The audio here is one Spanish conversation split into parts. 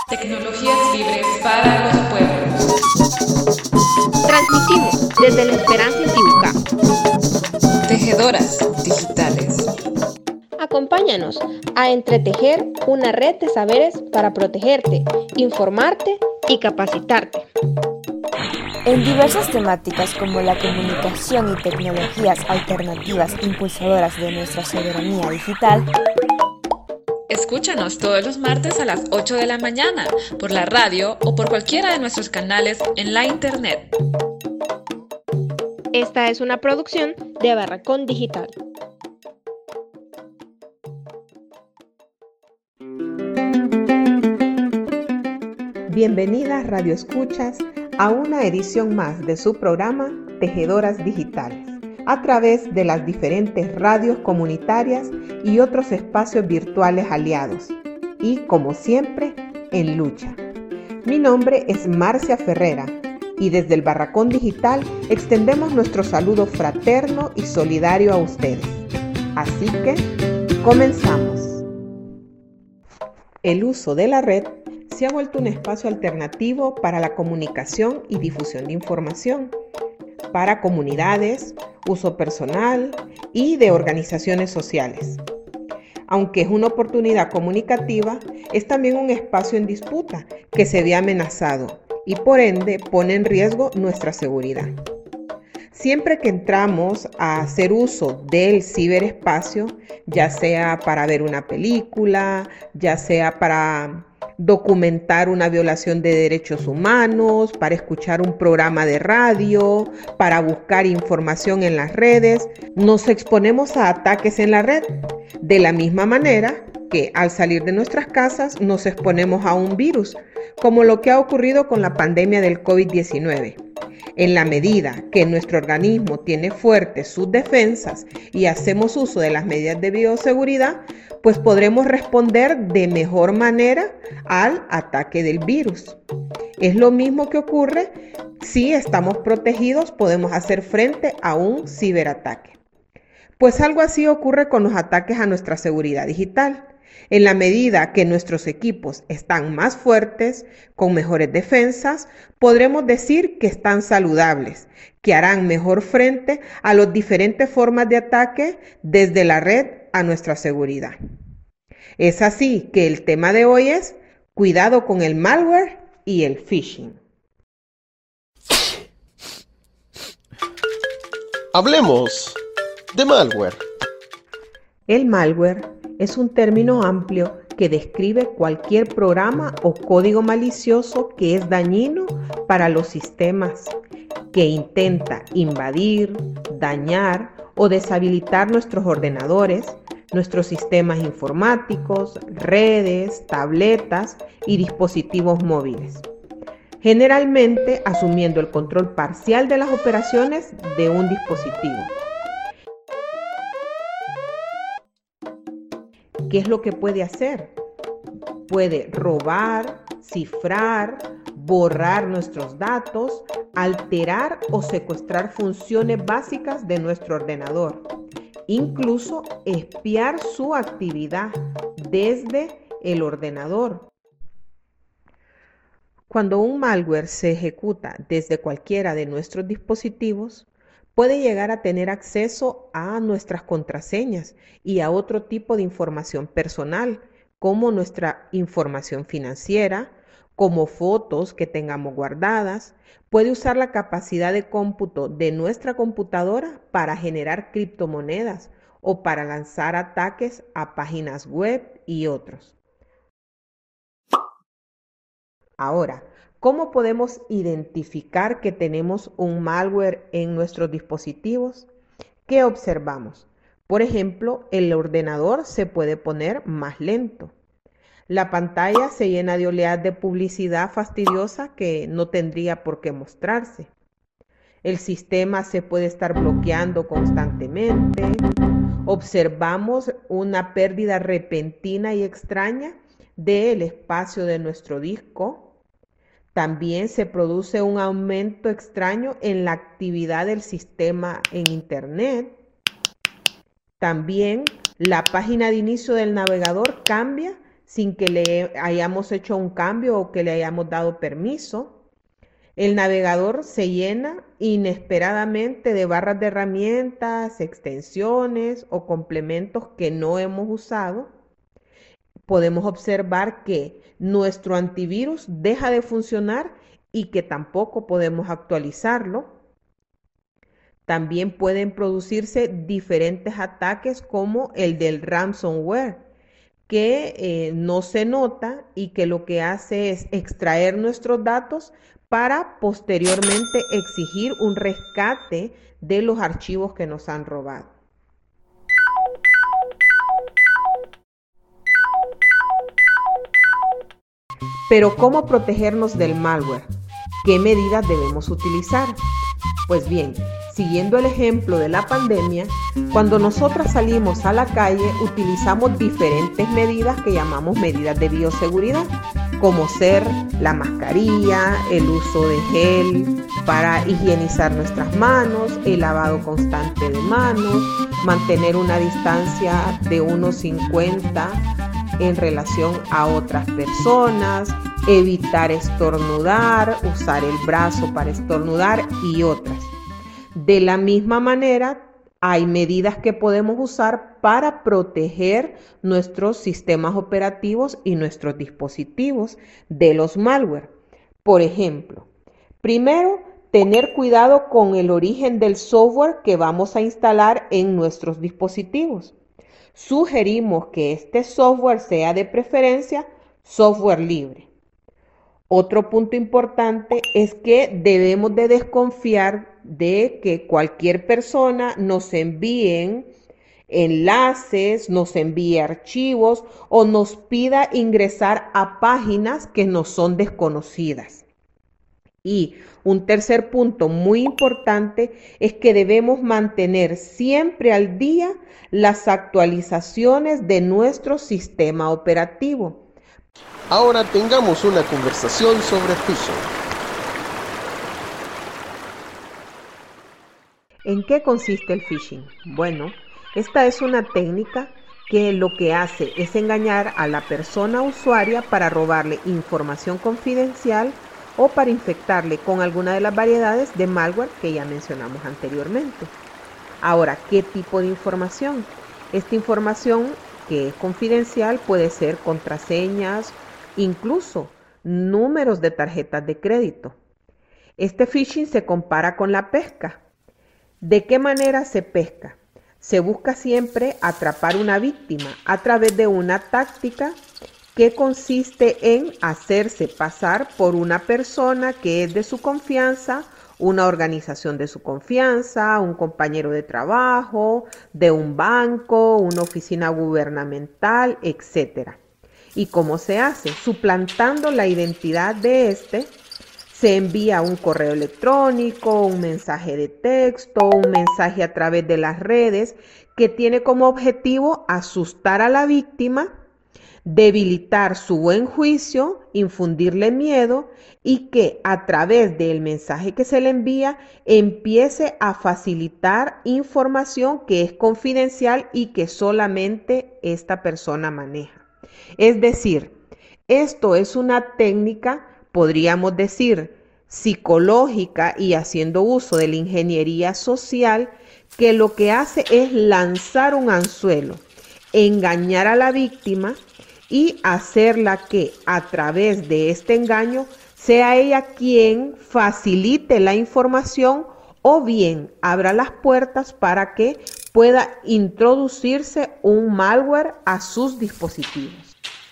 Tecnologías libres para los pueblos. Transmitimos desde la Esperanza Tibucá. Tejedoras digitales. Acompáñanos a entretejer una red de saberes para protegerte, informarte y capacitarte. En diversas temáticas como la comunicación y tecnologías alternativas impulsadoras de nuestra soberanía digital. Escúchanos todos los martes a las 8 de la mañana por la radio o por cualquiera de nuestros canales en la internet. Esta es una producción de Barracón Digital. Bienvenidas radioescuchas a una edición más de su programa Tejedoras Digitales, a través de las diferentes radios comunitarias y otros espacios virtuales aliados, y como siempre, en lucha. Mi nombre es Marcia Ferrera, y desde el Barracón Digital extendemos nuestro saludo fraterno y solidario a ustedes. Así que, comenzamos. El uso de la red se ha vuelto un espacio alternativo para la comunicación y difusión de información, para comunidades, uso personal y de organizaciones sociales. Aunque es una oportunidad comunicativa, es también un espacio en disputa que se ve amenazado y por ende pone en riesgo nuestra seguridad. Siempre que entramos a hacer uso del ciberespacio, ya sea para ver una película, ya sea para documentar una violación de derechos humanos, para escuchar un programa de radio, para buscar información en las redes, nos exponemos a ataques en la red. De la misma manera que al salir de nuestras casas nos exponemos a un virus, como lo que ha ocurrido con la pandemia del COVID-19. En la medida que nuestro organismo tiene fuertes sus defensas y hacemos uso de las medidas de bioseguridad, pues podremos responder de mejor manera al ataque del virus. Es lo mismo que ocurre si estamos protegidos, podemos hacer frente a un ciberataque. Pues algo así ocurre con los ataques a nuestra seguridad digital. En la medida que nuestros equipos están más fuertes, con mejores defensas, podremos decir que están saludables, que harán mejor frente a las diferentes formas de ataque desde la red a nuestra seguridad. Es así que el tema de hoy es cuidado con el malware y el phishing. Hablemos de malware. El malware es un término amplio que describe cualquier programa o código malicioso que es dañino para los sistemas, que intenta invadir, dañar o deshabilitar nuestros ordenadores, nuestros sistemas informáticos, redes, tabletas y dispositivos móviles, generalmente asumiendo el control parcial de las operaciones de un dispositivo. ¿Qué es lo que puede hacer? Puede robar, cifrar, borrar nuestros datos, alterar o secuestrar funciones básicas de nuestro ordenador, incluso espiar su actividad desde el ordenador. Cuando un malware se ejecuta desde cualquiera de nuestros dispositivos, puede llegar a tener acceso a nuestras contraseñas y a otro tipo de información personal, como nuestra información financiera, como fotos que tengamos guardadas. Puede usar la capacidad de cómputo de nuestra computadora para generar criptomonedas o para lanzar ataques a páginas web y otros. Ahora, ¿cómo podemos identificar que tenemos un malware en nuestros dispositivos? ¿Qué observamos? Por ejemplo, el ordenador se puede poner más lento. La pantalla se llena de oleadas de publicidad fastidiosa que no tendría por qué mostrarse. El sistema se puede estar bloqueando constantemente. Observamos una pérdida repentina y extraña del espacio de nuestro disco. También se produce un aumento extraño en la actividad del sistema en Internet. También la página de inicio del navegador cambia sin que le hayamos hecho un cambio o que le hayamos dado permiso. El navegador se llena inesperadamente de barras de herramientas, extensiones o complementos que no hemos usado. Podemos observar que nuestro antivirus deja de funcionar y que tampoco podemos actualizarlo. También pueden producirse diferentes ataques como el del ransomware, que no se nota y que lo que hace es extraer nuestros datos para posteriormente exigir un rescate de los archivos que nos han robado. Pero ¿cómo protegernos del malware? ¿Qué medidas debemos utilizar? Pues bien, siguiendo el ejemplo de la pandemia, cuando nosotras salimos a la calle utilizamos diferentes medidas que llamamos medidas de bioseguridad, como ser la mascarilla, el uso de gel para higienizar nuestras manos, el lavado constante de manos, mantener una distancia de unos 50 en relación a otras personas, evitar estornudar, usar el brazo para estornudar y otras. De la misma manera, hay medidas que podemos usar para proteger nuestros sistemas operativos y nuestros dispositivos de los malware. Por ejemplo, primero, tener cuidado con el origen del software que vamos a instalar en nuestros dispositivos. Sugerimos que este software sea de preferencia software libre. Otro punto importante es que debemos de desconfiar de que cualquier persona nos envíe enlaces, nos envíe archivos o nos pida ingresar a páginas que nos son desconocidas. Y un tercer punto muy importante es que debemos mantener siempre al día las actualizaciones de nuestro sistema operativo. Ahora tengamos una conversación sobre phishing. ¿En qué consiste el phishing? Bueno, esta es una técnica que lo que hace es engañar a la persona usuaria para robarle información confidencial o para infectarle con alguna de las variedades de malware que ya mencionamos anteriormente. Ahora, ¿qué tipo de información? Esta información que es confidencial puede ser contraseñas, incluso números de tarjetas de crédito. Este phishing se compara con la pesca. ¿De qué manera se pesca? Se busca siempre atrapar una víctima a través de una táctica que consiste en hacerse pasar por una persona que es de su confianza, una organización de su confianza, un compañero de trabajo, de un banco, una oficina gubernamental, etc. ¿Y cómo se hace? Suplantando la identidad de se envía un correo electrónico, un mensaje de texto, un mensaje a través de las redes que tiene como objetivo asustar a la víctima, debilitar su buen juicio, infundirle miedo y que a través del mensaje que se le envía empiece a facilitar información que es confidencial y que solamente esta persona maneja. Es decir, esto es una técnica, podríamos decir, psicológica y haciendo uso de la ingeniería social, que lo que hace es lanzar un anzuelo, engañar a la víctima y hacerla que a través de este engaño sea ella quien facilite la información o bien abra las puertas para que pueda introducirse un malware a sus dispositivos.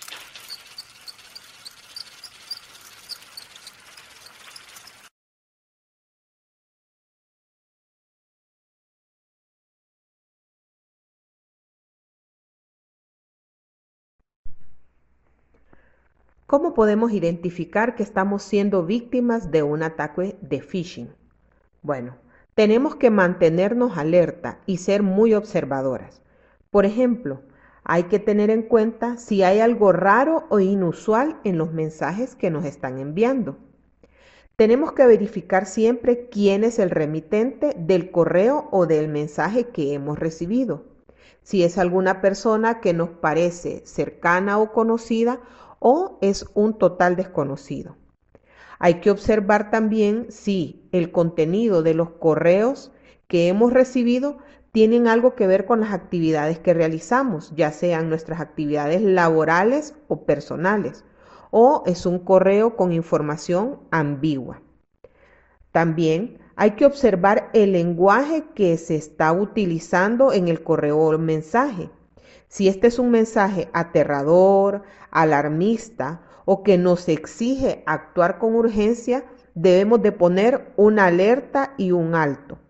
¿Cómo podemos identificar que estamos siendo víctimas de un ataque de phishing? Bueno, tenemos que mantenernos alerta y ser muy observadoras. Por ejemplo, hay que tener en cuenta si hay algo raro o inusual en los mensajes que nos están enviando. Tenemos que verificar siempre quién es el remitente del correo o del mensaje que hemos recibido. si es alguna persona que nos parece cercana o conocida o es un total desconocido. Hay que observar también si el contenido de los correos que hemos recibido tienen algo que ver con las actividades que realizamos, ya sean nuestras actividades laborales o personales, o es un correo con información ambigua. También hay que observar el lenguaje que se está utilizando en el correo o mensaje. Si este es un mensaje aterrador, alarmista o que nos exige actuar con urgencia, debemos de poner una alerta y un alto.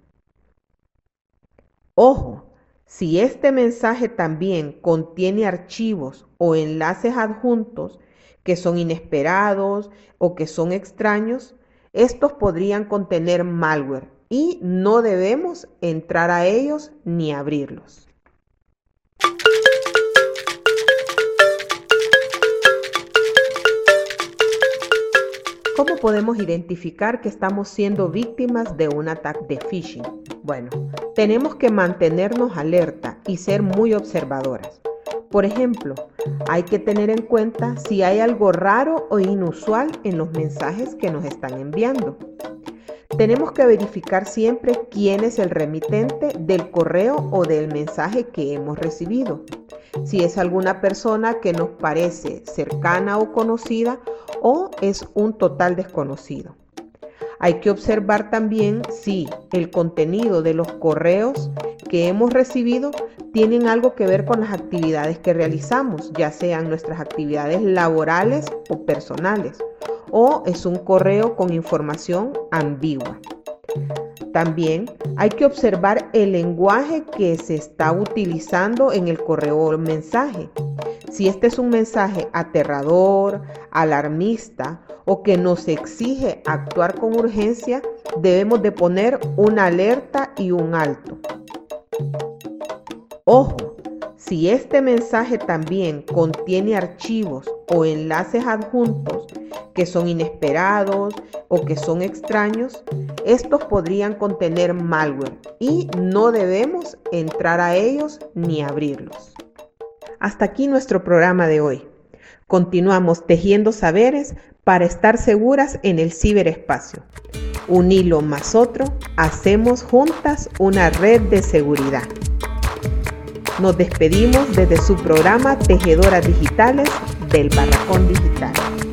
Ojo, si este mensaje también contiene archivos o enlaces adjuntos que son inesperados o que son extraños, estos podrían contener malware y no debemos entrar a ellos ni abrirlos. ¿Cómo podemos identificar que estamos siendo víctimas de un ataque de phishing? Bueno, tenemos que mantenernos alerta y ser muy observadoras. Por ejemplo, hay que tener en cuenta si hay algo raro o inusual en los mensajes que nos están enviando. Tenemos que verificar siempre quién es el remitente del correo o del mensaje que hemos recibido. Si es alguna persona que nos parece cercana o conocida o es un total desconocido. Hay que observar también si el contenido de los correos que hemos recibido tienen algo que ver con las actividades que realizamos, ya sean nuestras actividades laborales o personales, o es un correo con información ambigua. También hay que observar el lenguaje que se está utilizando en el correo o mensaje. Si este es un mensaje aterrador, alarmista o que nos exige actuar con urgencia, debemos de poner una alerta y un alto. Ojo, si este mensaje también contiene archivos o enlaces adjuntos que son inesperados o que son extraños, estos podrían contener malware y no debemos entrar a ellos ni abrirlos. Hasta aquí nuestro programa de hoy. Continuamos tejiendo saberes para estar seguras en el ciberespacio. Un hilo más otro, hacemos juntas una red de seguridad. Nos despedimos desde su programa Tejedoras Digitales del Barracón Digital.